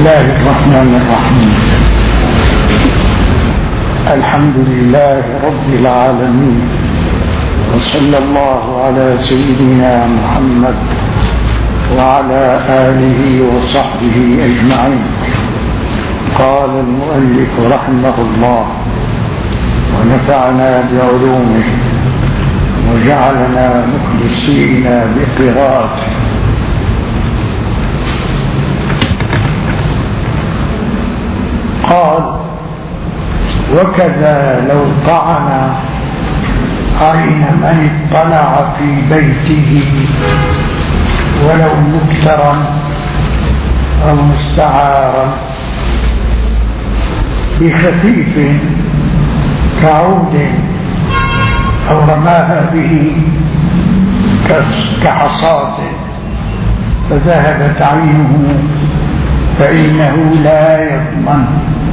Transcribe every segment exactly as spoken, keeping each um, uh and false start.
الله الرحمن الرحيم. الحمد لله رب العالمين، وصلى الله على سيدنا محمد وعلى آله وصحبه أجمعين. قال المؤلف رحمه الله: ونفعنا بعلومه وجعلنا مخلصين بقراءته. قال: وكذا لو طعن عين من اطلع في بيته ولو مكترا أو مستعارا بخفيف كعود أو رماها به كحصاة فذهبت عينه فإنه لا يضمن.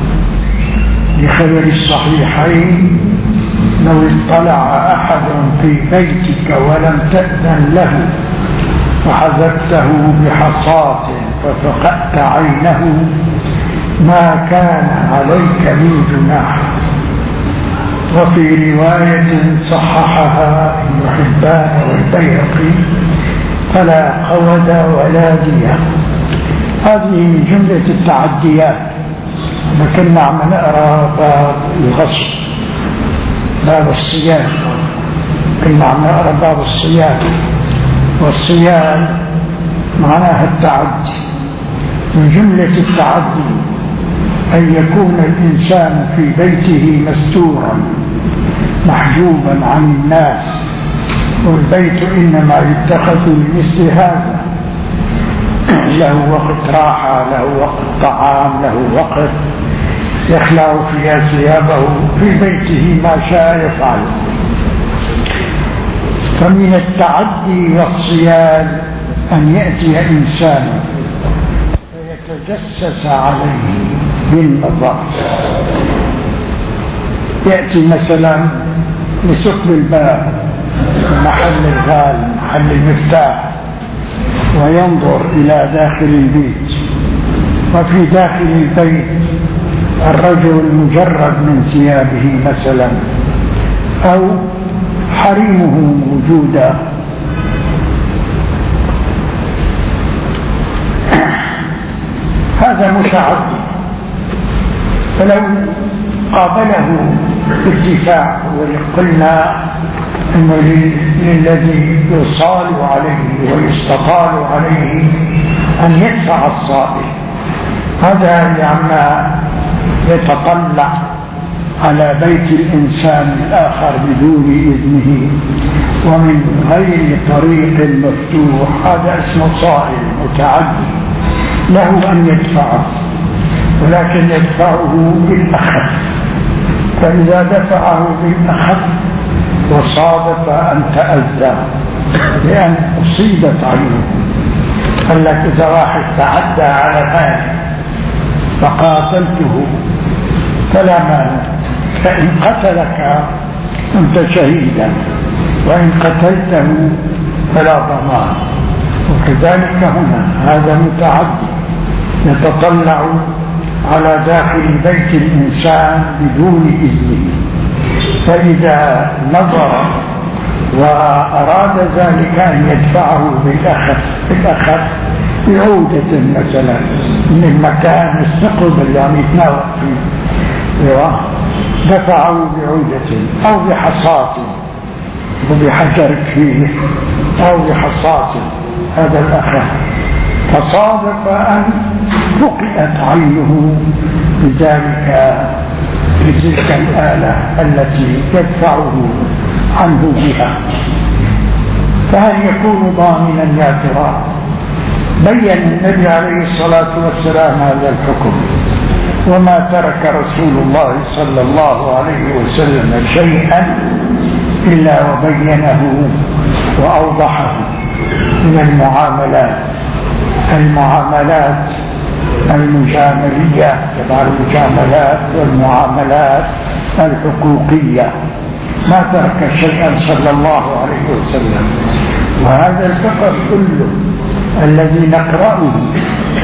لخبر الصحيحين: لو اطلع أحد في بيتك ولم تأذن له وحذفته بحصاة ففقدت عينه ما كان عليك من جناح. وفي رواية صححها ابن حبان والبيهقي: فلا قود ولا دية. هذه من جملة التعديات. كنا عم نقرأ باب الغصب، باب الصيام، كنا عم نقرأ باب الصيام، والصيام معناها التعدي. من جملة التعدي أن يكون الإنسان في بيته مستورا محجوبا عن الناس، والبيت إنما يتخذ لمثل هذا، له وقت راحة، له وقت طعام، له وقت يخلع فيها ثيابه في بيته ما شاء يفعل. فمن التعدي والصيام أن يأتي إنسان فيتجسس عليه بالنظر. يأتي مثلا لسقم الباب، محل الغال، محل المفتاح، وينظر إلى داخل البيت. وفي داخل البيت الرجل المجرد من ثيابه مثلا، أو حريمه موجودا، هذا متعدي. فلو قابله بالدفاع، وقلنا أنه للذي يصال عليه ويستطال عليه أن يدفع الصائل، هذا لما يتطلع على بيت الإنسان الآخر بدون إذنه ومن غير طريق مفتوح، هذا اسمه صائل متعدي، له أن يدفعه، ولكن يدفعه بالأخذ. فإذا دفعه بالأخذ وصادف أن تأذى لأن أصيبت عينه. قال لك: إذا واحد تعدى على مالي فقاتلته فلا مانع، فإن قتلك أنت شهيدا، وإن قتلته فلا ضمان. وكذلك هنا هذا متعدي يتطلع على داخل بيت الإنسان بدون إذنه، فإذا نظر وأراد ذلك أن يدفعه بالأخذ بالأخذ بعودة مثلا من المكان الثقب اللي عم يتناول فيه، دفعه بعودة أو بحصاة وبحجر فيه أو بحصاة، هذا الأخذ. فصادف أن فقئت عينه بذلك بتلك الآلة التي يدفعه عنه بها. فهل يكون ضامنا يا ترى؟ بين النبي عليه الصلاة والسلام هذا الحكم، وما ترك رسول الله صلى الله عليه وسلم شيئا إلا وبينه وأوضحه من المعاملات المعاملات المجاملية، تبع المجاملات والمعاملات الحقوقية، ما ترك شيئا صلى الله عليه وسلم. وهذا الفقه كله الذي نقرأه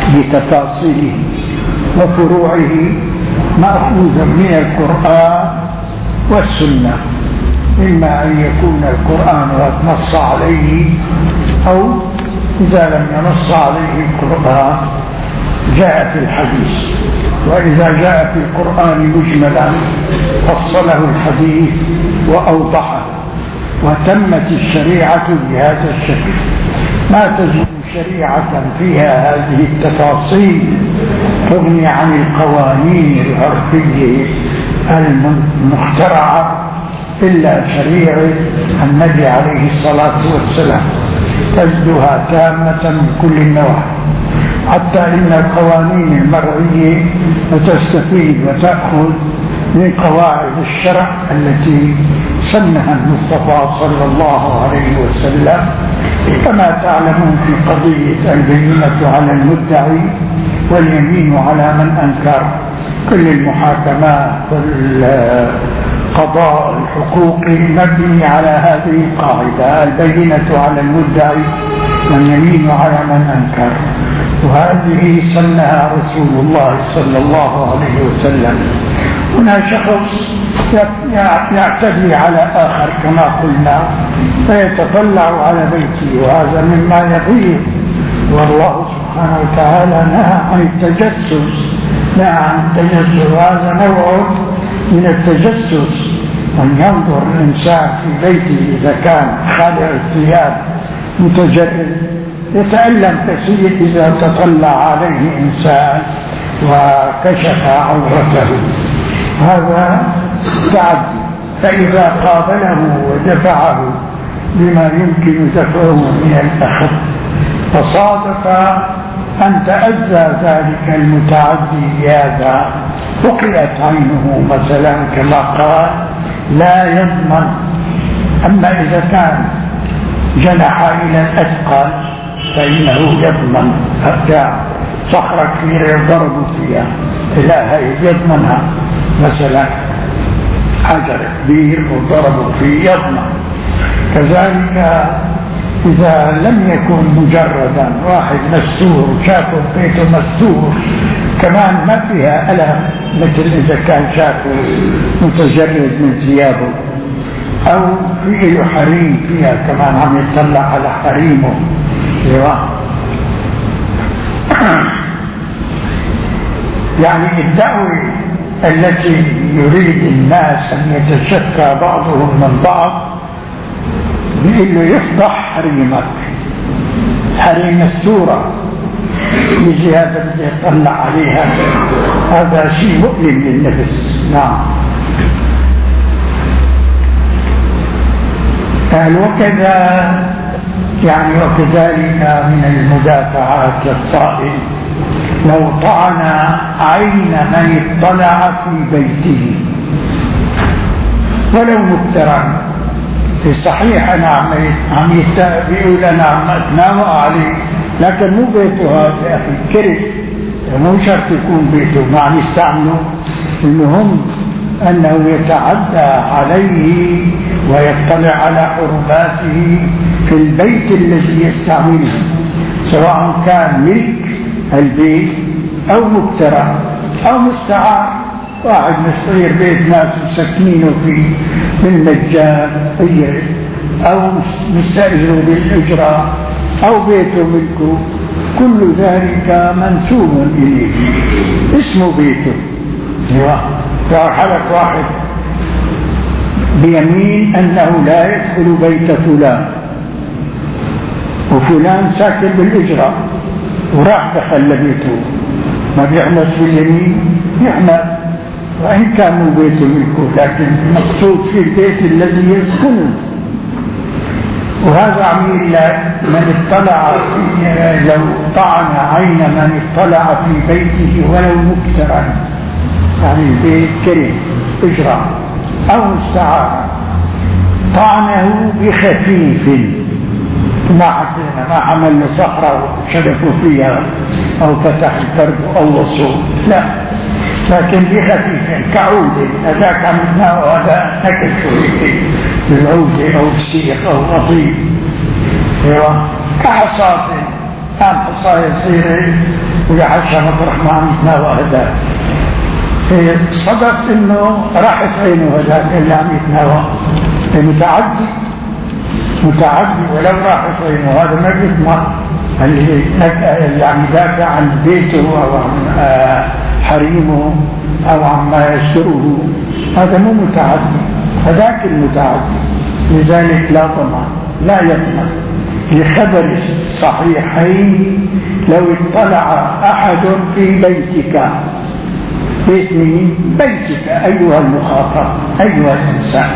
بتفاصيله وفروعه مأخوذا من القرآن والسنة، إما أن يكون القرآن قد نص عليه، أو إذا لم ينص عليه القرآن جاء في الحديث. وإذا جاء في القرآن مجملا فصله الحديث وأوضحه، وتمت الشريعة بهذا الشكل. ما تجد شريعة فيها هذه التفاصيل تغني عن القوانين العرفية المخترعة إلا شريعة النبي عليه الصلاة والسلام، تجدها تامة من كل النواحي، حتى إن القوانين المرعية تستفيد وتأخذ من قواعد الشرع التي سنها المصطفى صلى الله عليه وسلم. كما تعلمون في قضية البينة على المدعي واليمين على من أنكر، كل المحاكمات والقضاء الحقوقي مبني على هذه القاعدة: البينة على المدعي واليمين على من أنكر. وهذه سنها رسول الله صلى الله عليه وسلم. هنا شخص يعتدي على آخر كما قلنا فيتطلع على بيته، وهذا مما يغير، والله سبحانه وتعالى نهى عن التجسس، نهى عن التجسس، وهذا نوع من التجسس، أن ينظر الإنسان في بيته إذا كان خالع الثياب متجرد، يتألم كثير إذا تطلع عليه إنسان وكشف عورته، هذا تعدي. فإذا قابله ودفعه بما يمكن دفعه من الأخذ فصادف أن تأذى ذلك المتعدي بهذا، فقئت عينه مثلا كما قال لا يضمن. أما إذا كان جنح إلى الأثقل فإنه يضمن، أرجع صخرة كبيرة يضرب فيها لا هي يضمنها، مثلا حجر كبير وضربوا فيه يضمن. كذلك إذا لم يكن مجردا، واحد مستور شافه بيته مستور كمان ما فيها ألم، مثل إذا كان شافه متجرد من ثيابه، أو فيه له حريم فيها كمان عم يطلع على حريمه. يعني الدعوة التي يريد الناس أن يتشكى بعضهم من بعض بيقول له يفضح حريمك، حريم السورة، يجي هذا بده يطلع عليها، هذا شيء مؤلم للنفس. نعم. قال وكذا يعني وكذلك من المدافعات للصائل لو طعن عين من اطلع في بيته ولو مبترا. في الصحيح أنا عم يقول أنا عم أتنام عليه، لكن مو بيته هذا يا أخي، كرف، مو شرط يكون بيته، ما عم يستعملوا. المهم أنه يتعدى عليه ويطلع على حرماته في البيت الذي يستعمله، سواء كان ملك البيت أو مبترع أو مستعار. واحد مستعير بيت ناس مسكنينه فيه بالمجان أو مستأجره بالإجراء أو بيته ملكه، كل ذلك منسوب إليه، اسمه بيته. فحلف واحد بيمين أنه لا يدخل بيت فلان، وفلان ساكن بالإجراء وراح دخل لبيته، ما بيعمل في اليمين، يعمل وإن كان مو بيته ملكه، لكن مقصود في البيت الذي يسكنه. وهذا عميل من اطلع فيه، لو طعن عين من اطلع في بيته ولو مبترا، يعني البيت كريم إجراء أو مستعار، طعنه بخفيف، ما حكينا ما عمل صخرة وشدفوا فيها أو فتح البرد أو وصول، لا، لكن بخفيف كعودة، هذاك عملناه وهذا نكل شوية بالعودة أو بسيخ أو غطيب، كحصاص، كان حصاية صغيرة ويعشى مطرح ما عم يتناوى هداك. صدق انه راحت عينه هذاك اللي عم يتناوى، متعدي متعدي ولو راحت عينه هذا ما بيضمن اللي اللي عم يدافع عن بيته او عن حريمه او عما يستره، هذا مو متعدي، هذاك المتعدي. لذلك لا طمع، لا يطمع. لخبر الصحيحين لو اطلع احد في بيتك، بيت مين؟ بيتك أيها المخاطب أيها الإنسان،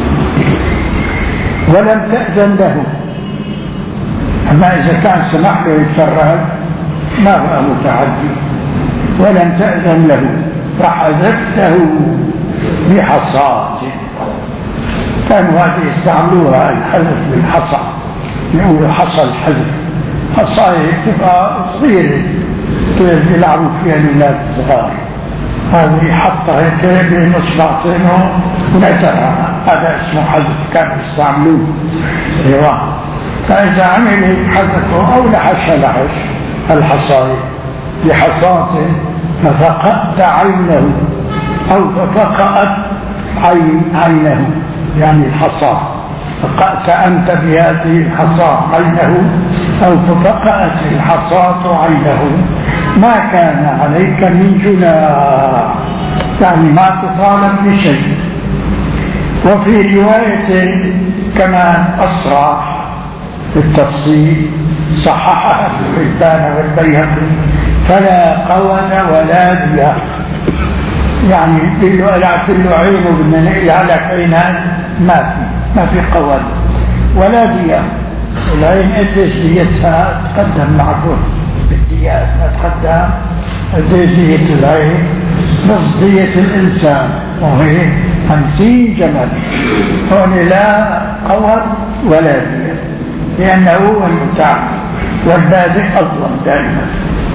ولم تأذن له، أما إذا كان سمح له يتفرج ما هو متعدي، ولم تأذن له فحذفته بحصاة. كانوا هذه يستعملوها الحذف بالحصى، يقولوا حصى الحذف. حصاية تبقى صغيرة يلعبوا فيها الأولاد الصغار، هذه حطها هيك بين اصبعتين ونزلها، هذا اسمه حذف، كانوا يستعملوه. ايوه، فاذا عمل حذفه او لحش لحش الحصايه بحصاة ففقأت عينه او ففقأت عين عينه، يعني الحصى، فقأت انت بهذه الحصى عينه او ففقأت الحصاة عينه، ما كان عليك من جناح، يعني ما تطالب بشيء. وفي رواية كمان أصرح بالتفصيل صححها ابن حبان والبيهقي، فلا قود ولا دية، يعني لا كل عينه بدنا نقل على عينان، ما في ما في قود ولا دية. العين قديش ديتها تقدم معكم بالديات، ما تقدم قديش دية العين؟ نص دية الإنسان، وهي خمسين جمل. هون لا قود ولا دية، لأنه هو المتعب والبادئ أظلم دائما.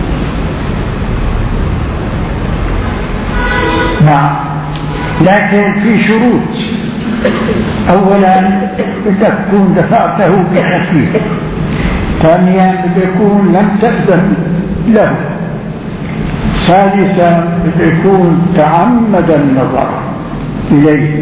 نعم، لكن في شروط. أولا بدك تكون دفعته بخفيف، ثانيا بدك يكون لم تأذن له، ثالثا بدك يكون تعمد النظر إليه،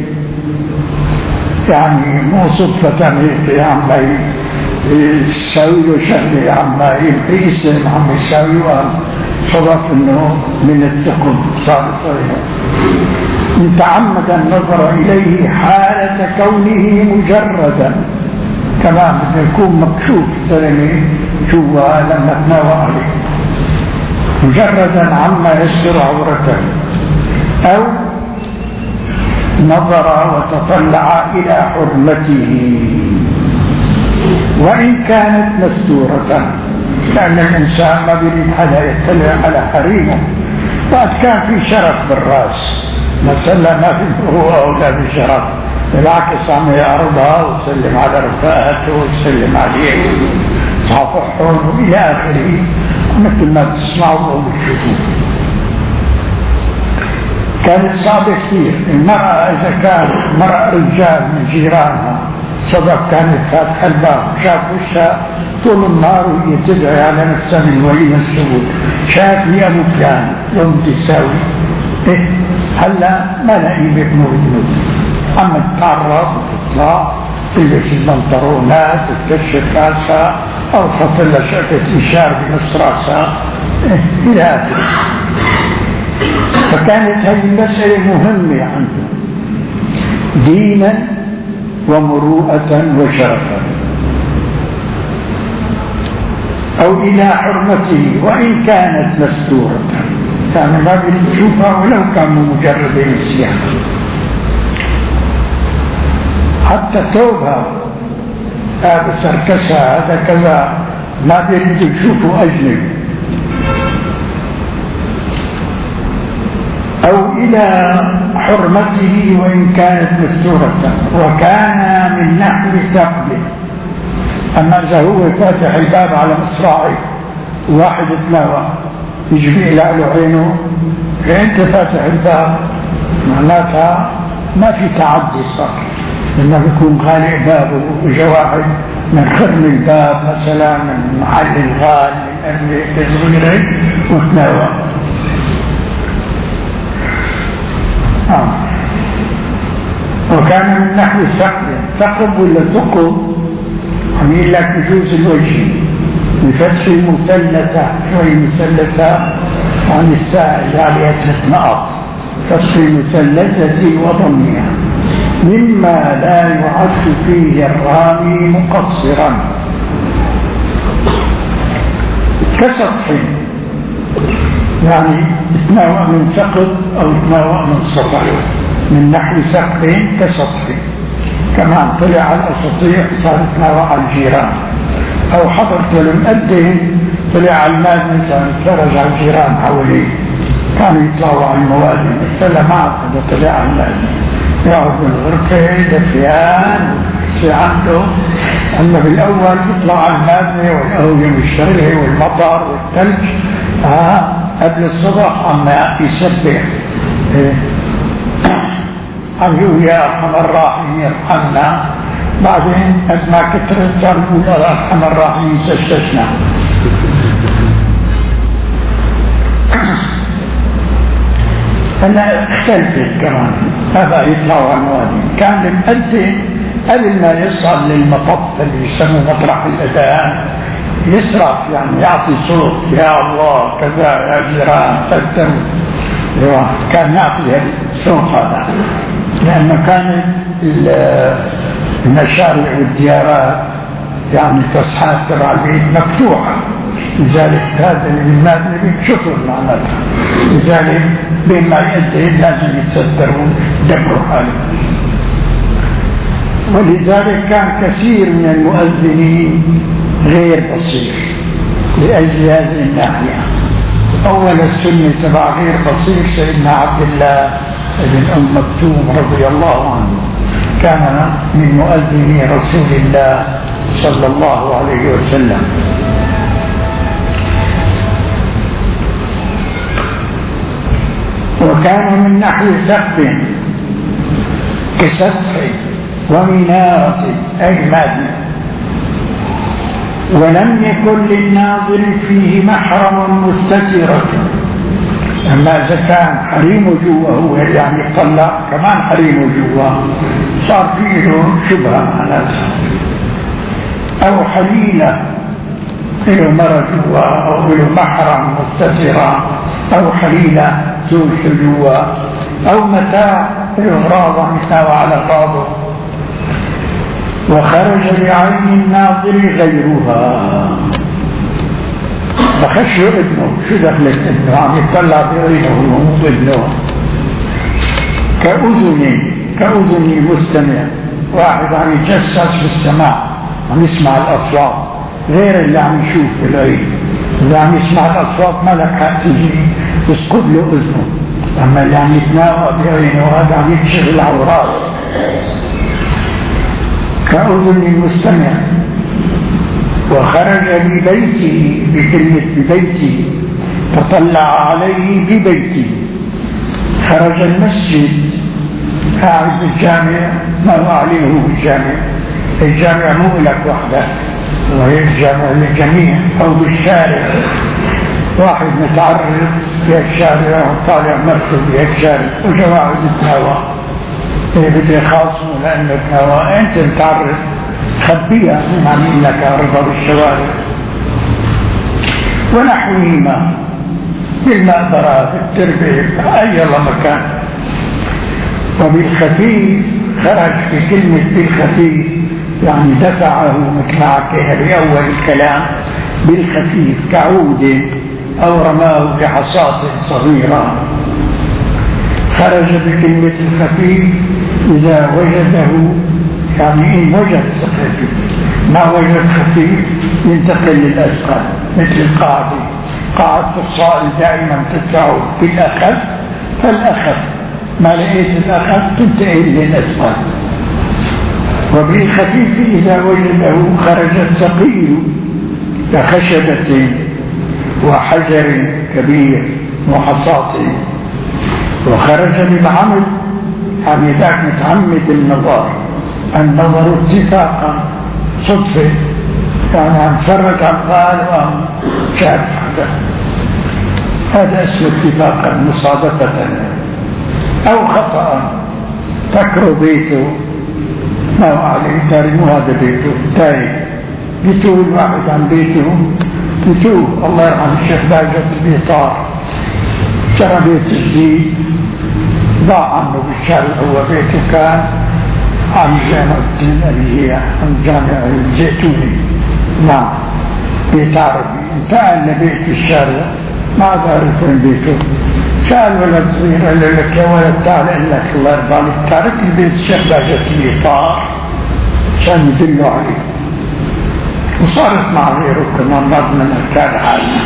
يعني مو صدفة هيك عم يساوي له شغلة، عم يسلم عم يساوي صدف انه من الثقب صار طريقه. ان تعمد النظر اليه حالة كونه مجردا، كمان بده يكون مكشوف زلمه جوا لما تناوى عليه، مجردا عما يستر عورته، او نظر وتطلع الى حرمته وان كانت مستورة، لأن الإنسان ما بيريد حدا يطلع على حريمه. وقت كان في شرف بالرأس مثلا ما في هو أولى بشرف، بالعكس عم يعرضها وسلم على رفقاته وسلم عليه وصافحهم إلى آخره، مثل ما تسمعوا وتشوفوا. كانت صعبة كثير. المرأة إذا كان مرأة رجال من جيرانها صدق كانت فاتحة الباب شاف وشها طول النهار وهي تدعي على نفسها من ولي السبوت، شاف لي أبو فلان يوم تساوي إيه هلا ما لاقي بيبنوا بنوت، عم تتعرف وتطلع تلبس البنطلونات وتكشف راسها أو تحط لها شقة إشار بنص راسها إيه إلى آخره. فكانت هذه المسألة مهمة عنده دينا ومروءة وشرفا، أو إلى حرمته وإن كانت مستورة، كان ما بيشوفها ولو كان مجرد نسيان، حتى توبها هذا سركسها هذا كذا ما بيريد يشوفه أجنبي، أو إلى حرمته وإن كانت مستورة، وكان من نحو ثقبه. أما إذا هو فاتح الباب على مصراعي واحد تناوى يجي له عينه أنت فاتح الباب، معناتها ما في تعدي صار، لأنه بيكون خالق بابه وجواعد من خرم الباب مثلا، من محل الغال، من أرمية صغيرة وتناوى. آه. وكان من نحو ثقب، ثقب ولا ثقب عم يقول لك بجوز الوجه بفتح المثلثة، شوي مثلثة عن الساعة عليها ثلاث نقط، فتح المثلثة وضمها، مما لا يعد فيه الرامي مقصرا كسطح، يعني تناوى من ثقب أو تناوى من سطح، من نحو ثقب كسطح. كمان طلع على الأساطيح صار تناوى على الجيران، أو حضرت المؤذن طلع على المادن صار يتفرج على الجيران حواليه، كانوا يطلعوا على الموادن السلامات. هذا طلع على المادن يقعد بالغرفة دفيان في عنده، أما بالأول يطلع على المادن والأهوية والشرعي والمطر والثلج آه قبل الصبح عما يسبح إيه. عم يقول يا أرحم الراحمين ارحمنا، بعدين قد ما كثرت صار يقول يا أرحم الراحمين تشتشنا. هلا اختلفت كمان، هذا يطلعوا على الموادين. كان المؤذن قبل ما يصعد للمطب اللي يسموه مطرح الأذان يسرع، يعني يعطي صوت يا الله كذا يا جيران فتروا، كان يعطي الصوت هذا، لأنه كانت المشارع والديارات يعني تصحات تبع البيت مفتوحة، لذلك هذا المادة بشكر معناتها، لذلك بين ما يأذن لازم يتصدرون دبروا حاله. ولذلك كان كثير من المؤذنين غير بصير لأجل هذه الناحية. أول السنة تبع غير بصير سيدنا عبد الله بن أم مكتوم رضي الله عنه، كان من مؤذني رسول الله صلى الله عليه وسلم. وكان من نحو ثقب كسطح ومنارة أي مادن، ولم يكن للناظر فيه محرم مستترة. أما إذا كان حريمه جوا هو يعني يطلع كمان حريمه جوا صار فيه شبهة معناتها، أو حليلة له مرة جوا أو له محرم مستترة، أو حليلة زوج جوا، أو متاع له غراضة يتناوى على غراضه. وخرج لعين الناظر غيرها، فخشوا ابنه، شو دخلت ابنه عم يطلع بعينه وهو ابنه، كأذن كأذن مستمع، واحد عم يتجسس بالسماع عم يسمع الأصوات غير اللي عم يشوف بالعين. اللي عم يسمع الأصوات ما لك حق تجي تسقط له أذنه، أما اللي عم يتناوى بعينه وهذا عم يكشف العورات. كأذن المستمع. وخرج ببيته، بكلمة ببيته فطلع عليه ببيته، خرج المسجد قاعد بالجامع، ما هو عليه هو بالجامع، الجامع مو لك وحدك وهي الجامع للجميع، أو بالشارع واحد متعرض في الشارع وطالع مركب في الشارع وجماعة يتناوى، إيه بدي خاصمه لأنه يتناوى، أنت متعرض خبيها من عمين لك عرضة بالشوارع ونحوهما بالمقبرات التربية أي الله مكان. وبالخفيف خرج في كلمة بالخفيف يعني دفعه مثل ما حكينا بأول الكلام بالخفيف كعود أو رماه بحصاة صغيرة. خرج بكلمة الخفيف إذا وجده، يعني إن وجد صحته، ما وجد خفيف ينتقل للأثقال، مثل القاعدة، قاعدة الصائل دائما تدفع بالأخف فالأخف، ما لقيت الأخف تنتقل للأثقال. وبالخفيف إذا وجده خرج الثقيل كخشبة وحجر كبير وحصاة. وخرج بالعمد، يعني ذاك متعمد النظر، النظر اتفاقا صدفة، يعني عم تفرج على الغال وعم شاف حدا، هذا اسمه اتفاقا مصادفة أو خطأ. فكروا بيته ما عليه تاري، مو هذا بيته تاي، بيتوه الواحد عن بيته، بيتوه الله يرحم الشيخ باجة البيطار، شرى بيت جديد ضاع عنه بالشارع، هو بيته كان عن جامعة الدين اللي هي عن جامعة الزيتوني، نعم بيت عربي، انتقل لبيت في الشارع ما عارف وين بيته. سأل ولد صغير قال لك يا ولد تعال قال لك الله يرضى عليك تارك البيت الشيخ باجة البيطار عشان يدلوا عليه، وصارت مع غيره كمان رغم من كان حالنا.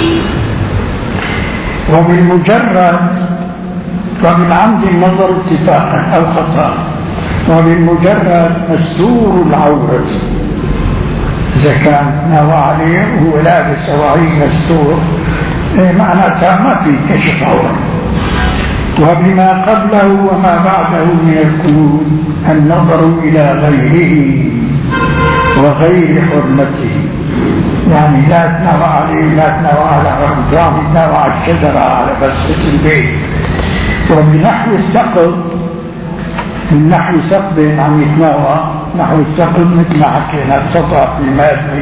وبالمجرد ومن عمد النظر اتفاقا أو خطأ، وبالمجرد مستور العورة إذا كان نوى عليه وهو لابس أواعي مستور معناتها ما في كشف عورة. وبما قبله وما بعده من القيود النظر إلى غيره وغير حرمته، يعني لا تنوى عليه، لا تنوى على رمضان، تنوى على الشجرة على بسطة البيت. وبنحو السقف، من نحو سقف عم يتنوى نحو السقف مثل ما حكينا السطح المادي.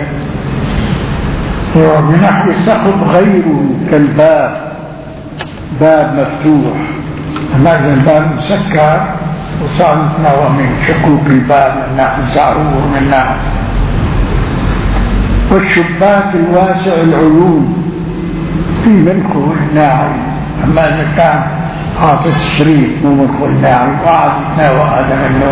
وبنحو السقف غيره كالباب، باب مفتوح، أما إذا الباب مسكر وصار يتنوى من شكوك الباب من ناحية الزعرور من ناحية. والشباك الواسع العيون في ملكه الناعي، أما إذا كان حاطط شريط مو ملكه الناعي وقعد يتناوى هذا منه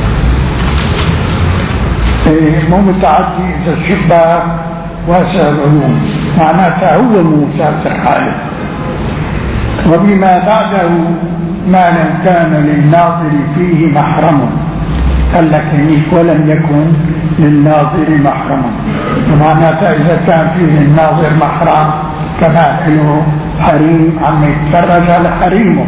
إيه مو متعدي. إذا الشباك واسع العيون معناتها هو مسافر حاله. وبما بعده ما لم كان للناظر فيه محرم، قال لك ولم يكن للناظر محرم، معناتها إذا كان فيه الناظر محرم كما له حريم عم يتفرج على حريمه.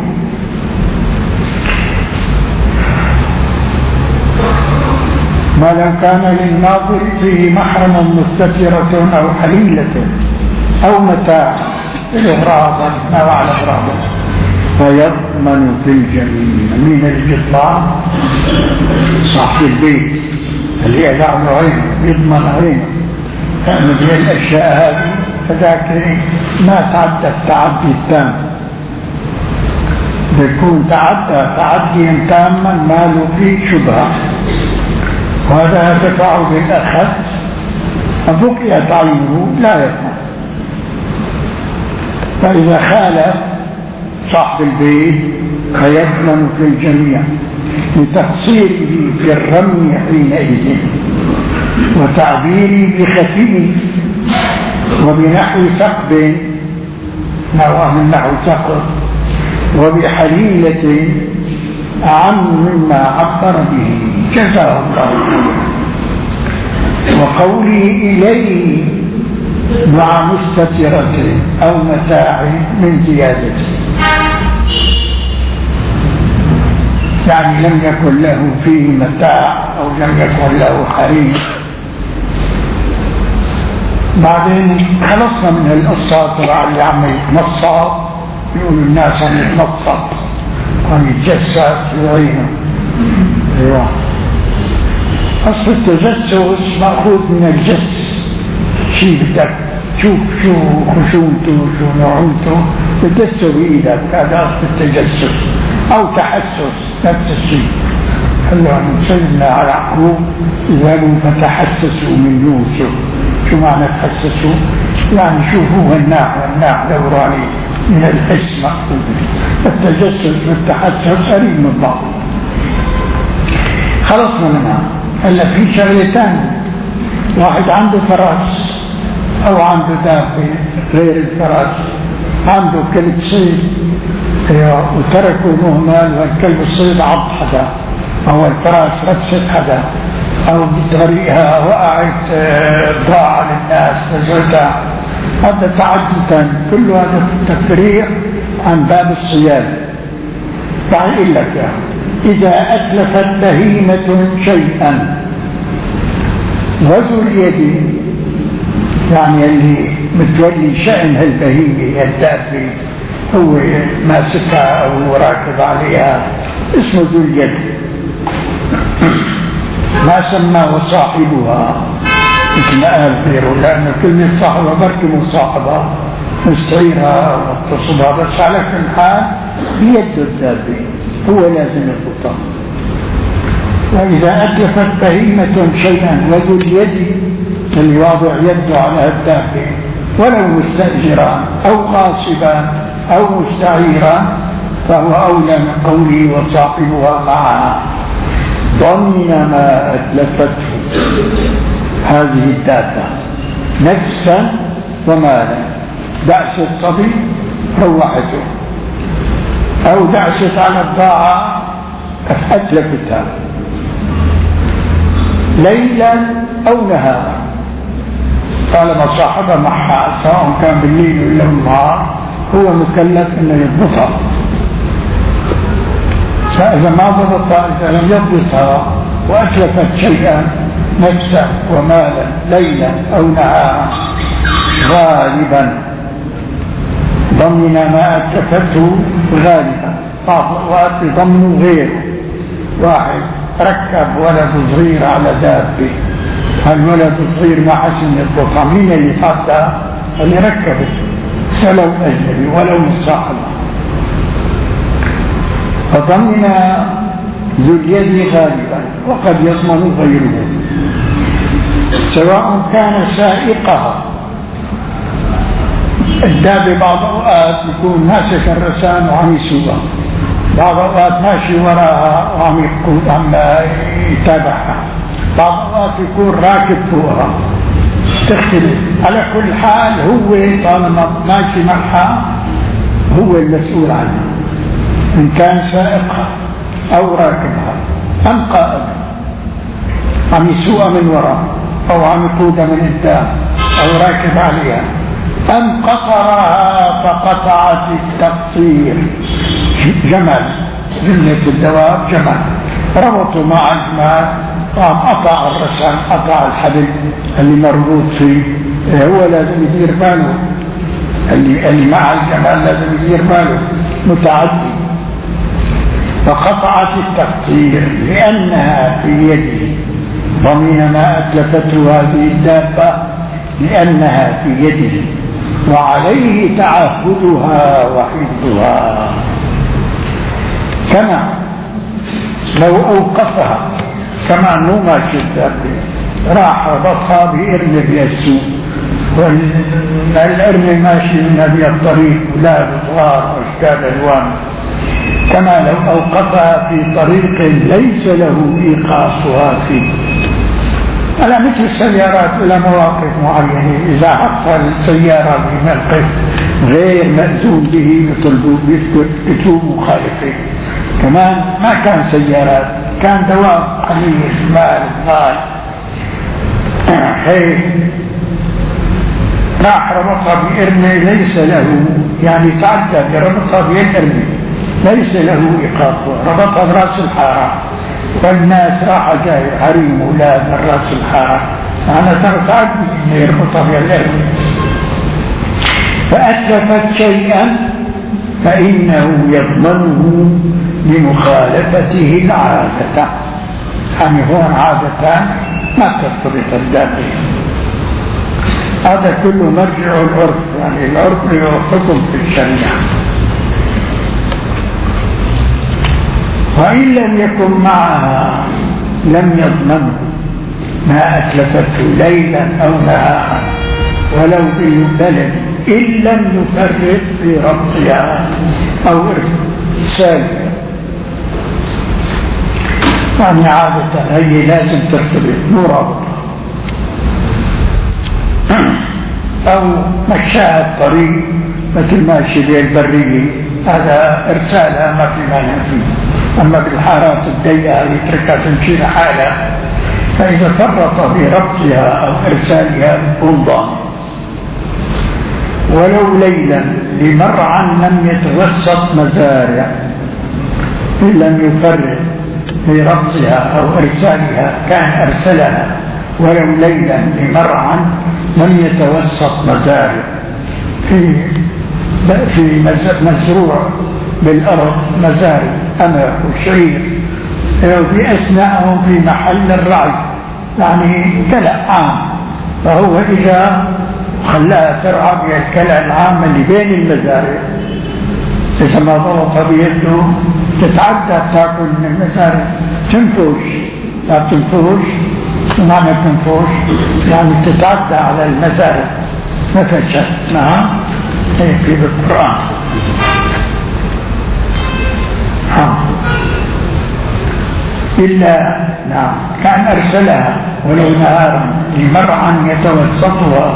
ما لم كان للناظر فيه محرم مستترة أو حليلة أو متاع إغراضا أو على إغراضا فيضمن في الجميع. من الجطلان صاحب البيت اللي يدعم عينه يضمن عينه، كان من الأشياء هذه فذاك ما تعدى التعدي التام، بيكون تعدى تعديا تاما ما له فيه شبهة، وهذا يدفع بالأخذ فبقيت عينه لا يضمن. فإذا خالف صاحب البيت فيضمن في الجميع لتقصيره في الرمي حينئذ وتعبيره بخفيف وبنحو ثقب نوع من نحو ثقب وبحليلة أعم مما عبر به جزاه الله خيرا. وقوله إليه مع مستترة أو متاع من زيادته، يعني لم يكن له فيه متاع أو لم يكن له حريم. بعدين خلصنا من القصة تبع اللي عم يتنصب، يقول الناس عم يتنصب عم يتجسس وعينه. ايوه أصل التجسس مأخوذ من الجس، شيء بدك شوف شو خشونته شو نوعته بدك تسوي إيدك، هذا أصل التجسس. أو تحسس نفس الشيء. خلوا عن سيدنا على يعقوب ذهبوا فتحسسوا من يوسف. شو معنى تحسسوا؟ يعني شوفوا الناح والناح دوراني من الحس مأخوذ. التجسس والتحسس قريب من بعض. خلصنا منها. هلا في شغلتان، واحد عنده فرس أو عنده دابة غير الفرس، عنده كلب صيد وتركوا مهمل والكلب الصيد عض حدا أو الفرس ربست حدا أو بطريقها وقعت ضاع للناس نزلتها، هذا تعددا كل هذا تفريق عن باب الصياد. فأقول لك يعني إذا أتلفت بهيمة شيئا وذو اليد يعني اللي متولي شأن هالبهيمة الدابة هو ماسكها أو راكب عليها اسمه ذو اليد. ما سماه صاحبها مثل ما قال غيره، لأن كلمة صاحبها بركي مصاحبة مستعيرها ومتصبها، بس على كل حال بيد الدابة هو لازم يخطها. وإذا أتلفت بهيمة شيئا وذو اليد اللي واضع يده على الدابة ولو مستأجرا أو غاصبا أو مستعيرا فهو أولى من قوله وصاحبها معها ضمن ما أتلفته هذه الدابة نفسا ومالا. دعسة صبي روحته أو دعسة على الضاعة أتلفتها ليلا أو نهارا، طالما صاحبها معها سواء كان بالليل ولا بالنهار هو مكلف انه يضبطها. فاذا ما ضبطها، اذا لم يضبطها واتلفت شيئا نفسا ومالا ليلا او نهارا غالبا ضمن ما اتلفته غالبا. بعض الاوقات يضمنوا غيره، واحد ركب ولد صغير على دابه، هالولد الصغير ما حسن يضبطها، مين اللي فاتها؟ اللي ركبه ولو أجنبي ولو من صاحبه. فضمن ذو اليد غالبا وقد يضمن غيره سواء كان سائقها. الدابة بعض الأوقات يكون ماسك الرسام وعم يسوقها، بعض الأوقات ماشي وراها وعم يقود عم يتابعها، بعض الأوقات يكون راكب فوقها، تختلف. على كل حال هو طالما ماشي معها هو المسؤول عنها، إن كان سائقها أو راكبها أم قائد عم يسوقها من وراء أو عم يقودها من قدام أو راكب عليها، أم قطرها فقطعت التقصير. جمل جملة الدواب جمل ربطوا مع الجمال قام قطع الرسام قطع الحبل اللي مربوط فيه، هو لازم يدير باله، اللي, اللي مع الجمال لازم يدير باله متعدي. فقطعت التقطير لأنها في يده ضمن ما أتلفته هذه الدابة لأنها في يده وعليه تعهدها وحفظها. كما لو أوقفها كما أنه ماشي الدابة راح ربطها بإرن بيسوق والإرن ماشي من هذه الطريق ولا بصغار واشكال ألوان، كما لو أوقفها في طريق ليس له إيقافها فيه على مثل السيارات إلى مواقف معينة. إذا حط السيارة في موقف غير مأذون به مثل بيكتب مخالفة، كمان ما كان سيارات، كان دواب قليل مال مال حيث راح ربطها بإرمي ليس له، يعني تعدى بربطها بإرمي ليس له إيقاف، ربطها براس الحارة والناس راح جاي حريم أولاد من راس الحارة، أنا ترى تعدي إنه يربطها بإرمي. فأتلفت شيئا فإنه يضمنه لمخالفته العادة، يعني هون عادة ما ترتبط الدابة. هذا كله مرجع العرف، يعني العرف له حكم في الشريعة. وإن لم يكن معها لم يضمنه ما أتلفته ليلا أو نهارا ولو بالبلد إن لم يفرط في ربطها أو إرسالها. يعني عادة هي لازم ترتبط مو رابطة، أو مشاها الطريق مثل ماشي بالبرية هذا إرسالها ما في مانع فيه. أما بالحارات الضيقة يتركها تمشي لحالها، فإذا فرط بربطها أو إرسالها بنضام. ولو ليلا لمرعى لم يتوسط مزارع إن لم يفرط في ربطها أو إرسالها كان أرسلها ولو ليلا لمرعى لم يتوسط مزارع في في مزروع بالأرض مزارع أمر وشعير في أثناءهم في محل الرعي، يعني كلأ عام، فهو إذا خلاها ترعى بالكلأ العام اللي بين المزارع إذا ما ضغط بيده تتعدى تأكل من المزارع، تنفوش لا تنفوش معنى تنفوش يعني تتعدى على المزارع نفشت. نعم هيك في القرآن. ها إلا نعم كان أرسلها ولو نهارا لمرعى يتوسطها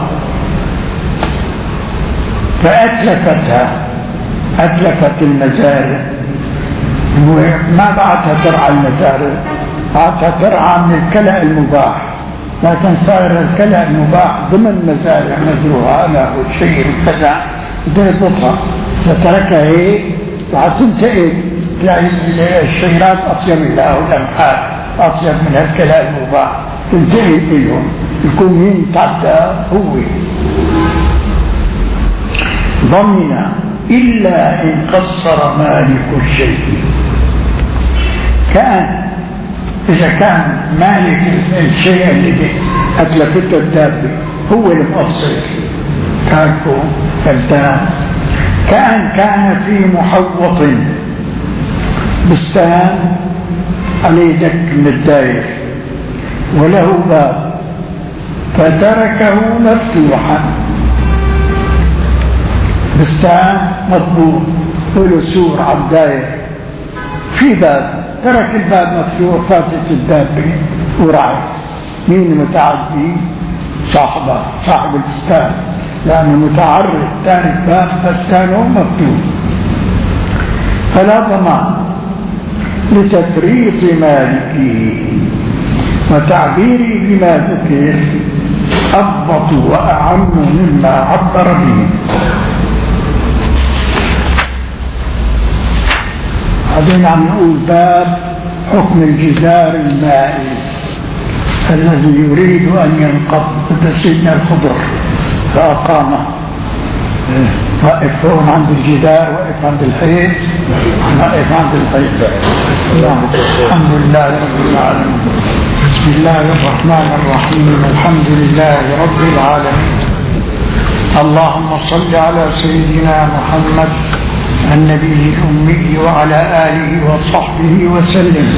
فأتلفتها، أتلفت المزارع، ما بعدها ترعى المزارع، بعدها ترعى من الكلأ المباح، لكن صار الكلأ المباح ضمن مزارع مزروعة أنا والشيء كذا تضبطها، تتركها هيك بعد تنتهي تلاقي الشيرات أطيب لها والأمحاء أطيب من الكلأ المباح، تنتهي إليهم يكون مين تعدى هو ضمن إلا إن قصر مالك الشيء. كان إذا كان مالك الشيء اللي أتلفته الدابة هو المقصر كانكو فلتان، كان كان في محوط بستان عليه دك من الداير وله باب فتركه مفتوحا، بستان مضبوط وله سور على الداير في باب، ترك الباب مفتوح فاتت الدابة ورعت، مين متعدي؟ صاحبه صاحب البستان، لأنه متعرض تارك باب بستانه مفتوح، فلا ضمان لتفريط مالكه، وتعبيري بما ذكر أضبط وأعم مما عبر به. بعدين عم نقول باب حكم الجدار المائي الذي يريد أن ينقض سيدنا الخضر فأقامه، واقف هون عند الجدار، واقف عند الحيط، واقف عند الحيط. الحمد لله رب العالمين. بسم الله الرحمن الرحيم. الحمد لله رب العالمين. اللهم صل على سيدنا محمد النبي الأمي وعلى آله وصحبه وسلم.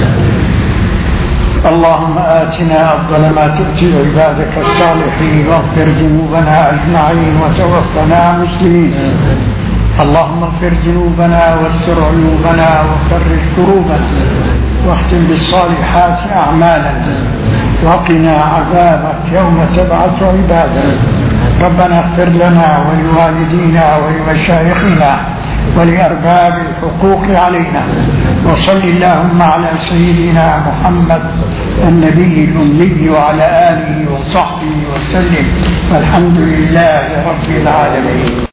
اللهم آتنا أفضل ما تؤتي عبادك الصالحين، واغفر ذنوبنا أجمعين وتوفنا مسلمين. اللهم اغفر ذنوبنا واستر عيوبنا وفرج كروبنا، واختم بالصالحات أعمالنا، وقنا عذابك يوم تبعث عبادك. ربنا اغفر لنا ولوالدينا ولمشايخنا ولأرباب الحقوق علينا، وصل اللهم على سيدنا محمد النبي الأمي وعلى آله وصحبه وسلم، والحمد لله رب العالمين.